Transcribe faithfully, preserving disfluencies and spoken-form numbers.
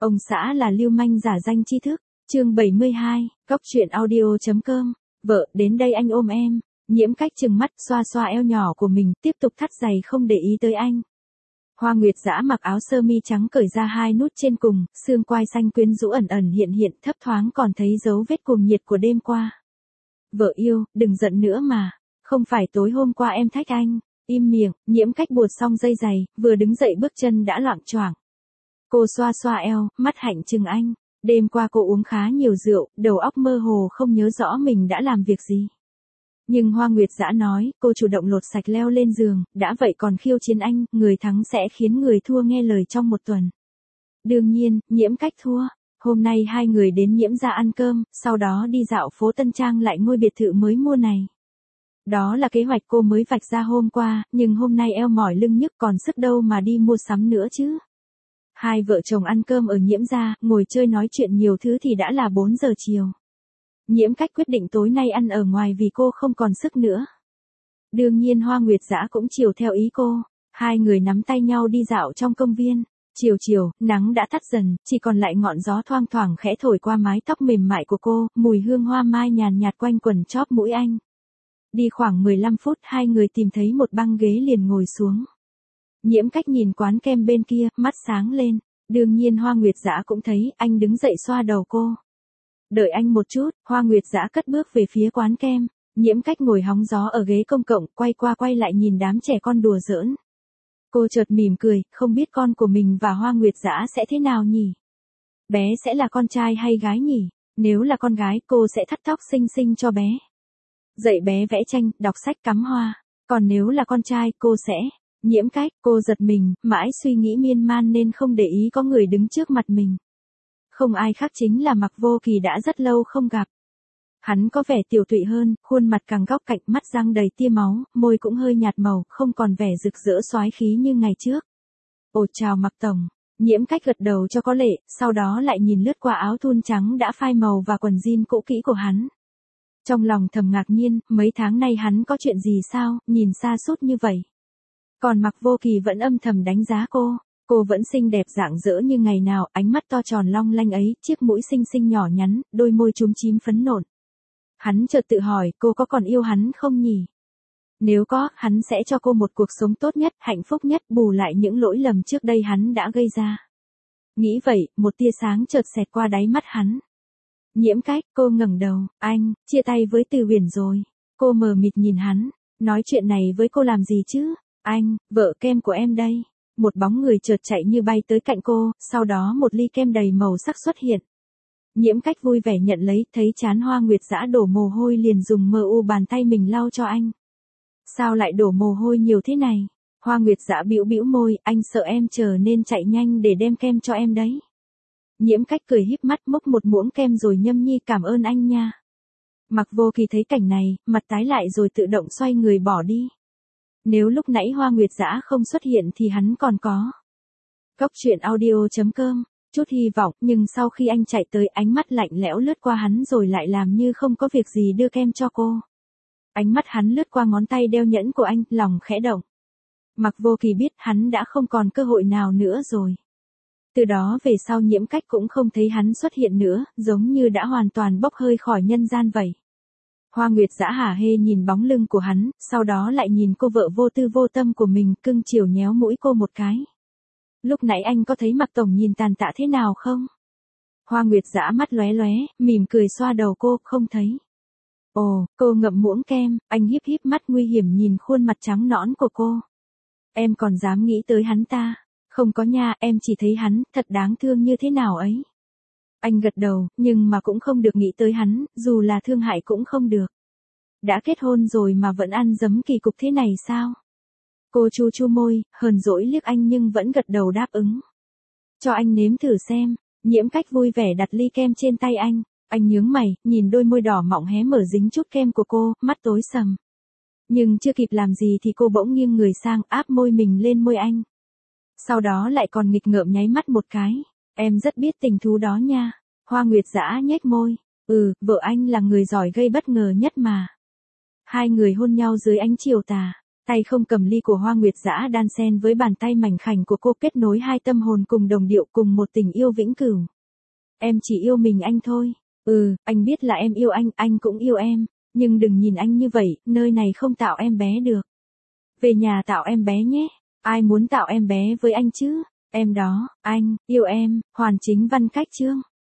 Ông xã là lưu manh giả danh tri thức. Chương bảy mươi hai, Cóc truyện audio chấm com. Vợ, đến đây anh ôm em. Nhiễm Cách trừng mắt xoa xoa eo nhỏ của mình, tiếp tục thắt giày không để ý tới anh. Hoa Nguyệt Dã mặc áo sơ mi trắng cởi ra hai nút trên cùng, xương quai xanh quyến rũ ẩn ẩn hiện hiện, thấp thoáng còn thấy dấu vết cuồng nhiệt của đêm qua. Vợ yêu, đừng giận nữa mà. Không phải tối hôm qua em thách anh. Im miệng. Nhiễm Cách buộc xong dây giày, vừa đứng dậy bước chân đã loạng choạng. Cô xoa xoa eo, mắt hạnh chừng anh. Đêm qua cô uống khá nhiều rượu, đầu óc mơ hồ không nhớ rõ mình đã làm việc gì. Nhưng Hoa Nguyệt Dã nói, cô chủ động lột sạch leo lên giường, đã vậy còn khiêu chiến anh, người thắng sẽ khiến người thua nghe lời trong một tuần. Đương nhiên, Nhiễm Cách thua. Hôm nay hai người đến Nhiễm gia ăn cơm, sau đó đi dạo phố Tân Trang lại ngôi biệt thự mới mua này. Đó là kế hoạch cô mới vạch ra hôm qua, nhưng hôm nay eo mỏi lưng nhức còn sức đâu mà đi mua sắm nữa chứ. Hai vợ chồng ăn cơm ở Nhiễm gia, ngồi chơi nói chuyện nhiều thứ thì đã là bốn giờ chiều. Nhiễm Cách quyết định tối nay ăn ở ngoài vì cô không còn sức nữa. Đương nhiên Hoa Nguyệt Dã cũng chiều theo ý cô. Hai người nắm tay nhau đi dạo trong công viên. Chiều chiều, nắng đã tắt dần, chỉ còn lại ngọn gió thoang thoảng khẽ thổi qua mái tóc mềm mại của cô, mùi hương hoa mai nhàn nhạt quanh quẩn chóp mũi anh. Đi khoảng mười lăm phút hai người tìm thấy một băng ghế liền ngồi xuống. Nhiễm Cách nhìn quán kem bên kia, mắt sáng lên. Đương nhiên Hoa Nguyệt Dã cũng thấy, anh đứng dậy xoa đầu cô. Đợi anh một chút, Hoa Nguyệt Dã cất bước về phía quán kem. Nhiễm Cách ngồi hóng gió ở ghế công cộng, quay qua quay lại nhìn đám trẻ con đùa giỡn. Cô chợt mỉm cười, không biết con của mình và Hoa Nguyệt Dã sẽ thế nào nhỉ? Bé sẽ là con trai hay gái nhỉ? Nếu là con gái, cô sẽ thắt tóc xinh xinh cho bé. Dạy bé vẽ tranh, đọc sách cắm hoa. Còn nếu là con trai, cô sẽ... Nhiễm Cách, cô giật mình, mãi suy nghĩ miên man nên không để ý có người đứng trước mặt mình. Không ai khác chính là Mạc Vô Kỳ đã rất lâu không gặp. Hắn có vẻ tiểu tụy hơn, khuôn mặt càng góc cạnh, mắt răng đầy tia máu, môi cũng hơi nhạt màu, không còn vẻ rực rỡ soái khí như ngày trước. Ồ chào Mạc Tổng. Nhiễm Cách gật đầu cho có lệ, sau đó lại nhìn lướt qua áo thun trắng đã phai màu và quần jean cũ kỹ của hắn. Trong lòng thầm ngạc nhiên, mấy tháng nay hắn có chuyện gì sao, nhìn xa sút như vậy. Còn Mạc Vô Kỳ vẫn âm thầm đánh giá cô. Cô vẫn xinh đẹp rạng rỡ như ngày nào, ánh mắt to tròn long lanh ấy, chiếc mũi xinh xinh nhỏ nhắn, đôi môi chúm chím phấn nộn. Hắn chợt tự hỏi, cô có còn yêu hắn không nhỉ? Nếu có, hắn sẽ cho cô một cuộc sống tốt nhất, hạnh phúc nhất, bù lại những lỗi lầm trước đây hắn đã gây ra. Nghĩ vậy, một tia sáng chợt xẹt qua đáy mắt hắn. Nhiễm Cách, cô ngẩng đầu, anh, chia tay với Từ Huyền rồi. Cô mờ mịt nhìn hắn, nói chuyện này với cô làm gì chứ? Anh, vợ kem của em đây. Một bóng người chợt chạy như bay tới cạnh cô, sau đó một ly kem đầy màu sắc xuất hiện. Nhiễm Cách vui vẻ nhận lấy, thấy trán Hoa Nguyệt Dã đổ mồ hôi liền dùng mờ u bàn tay mình lau cho anh. Sao lại đổ mồ hôi nhiều thế này? Hoa Nguyệt Dã bĩu bĩu môi, anh sợ em chờ nên chạy nhanh để đem kem cho em đấy. Nhiễm Cách cười híp mắt múc một muỗng kem rồi nhâm nhi cảm ơn anh nha. Mạc Vô Kỳ thấy cảnh này, mặt tái lại rồi tự động xoay người bỏ đi. Nếu lúc nãy Hoa Nguyệt Dã không xuất hiện thì hắn còn có. Cóc truyện audio chấm com, chút hy vọng, nhưng sau khi anh chạy tới ánh mắt lạnh lẽo lướt qua hắn rồi lại làm như không có việc gì đưa kem cho cô. Ánh mắt hắn lướt qua ngón tay đeo nhẫn của anh, lòng khẽ động. Mạc Vô Kỳ biết hắn đã không còn cơ hội nào nữa rồi. Từ đó về sau Nhiễm Cách cũng không thấy hắn xuất hiện nữa, giống như đã hoàn toàn bốc hơi khỏi nhân gian vậy. Hoa Nguyệt Dã hả hê nhìn bóng lưng của hắn, sau đó lại nhìn cô vợ vô tư vô tâm của mình, cưng chiều nhéo mũi cô một cái. Lúc nãy anh có thấy Mạc Tổng nhìn tàn tạ thế nào không? Hoa Nguyệt Dã mắt lóe lóe, mỉm cười xoa đầu cô, không thấy. Ồ, cô ngậm muỗng kem, anh híp híp mắt nguy hiểm nhìn khuôn mặt trắng nõn của cô. Em còn dám nghĩ tới hắn ta? Không có nha, em chỉ thấy hắn, thật đáng thương như thế nào ấy. Anh gật đầu, nhưng mà cũng không được nghĩ tới hắn, dù là thương hại cũng không được. Đã kết hôn rồi mà vẫn ăn dấm kỳ cục thế này sao? Cô chu chu môi, hờn dỗi liếc anh nhưng vẫn gật đầu đáp ứng. Cho anh nếm thử xem. Nhiễm Cách vui vẻ đặt ly kem trên tay anh. Anh nhướng mày, nhìn đôi môi đỏ mọng hé mở dính chút kem của cô, mắt tối sầm. Nhưng chưa kịp làm gì thì cô bỗng nghiêng người sang, áp môi mình lên môi anh. Sau đó lại còn nghịch ngợm nháy mắt một cái. Em rất biết tình thú đó nha. Hoa Nguyệt Dã nhếch môi. Ừ, vợ anh là người giỏi gây bất ngờ nhất mà. Hai người hôn nhau dưới ánh chiều tà. Tay không cầm ly của Hoa Nguyệt Dã đan xen với bàn tay mảnh khảnh của cô kết nối hai tâm hồn cùng đồng điệu cùng một tình yêu vĩnh cửu. Em chỉ yêu mình anh thôi. Ừ, anh biết là em yêu anh, anh cũng yêu em. Nhưng đừng nhìn anh như vậy, nơi này không tạo em bé được. Về nhà tạo em bé nhé. Ai muốn tạo em bé với anh chứ? Em đó, anh, yêu em, Hoàn Chính Văn Cách Chương.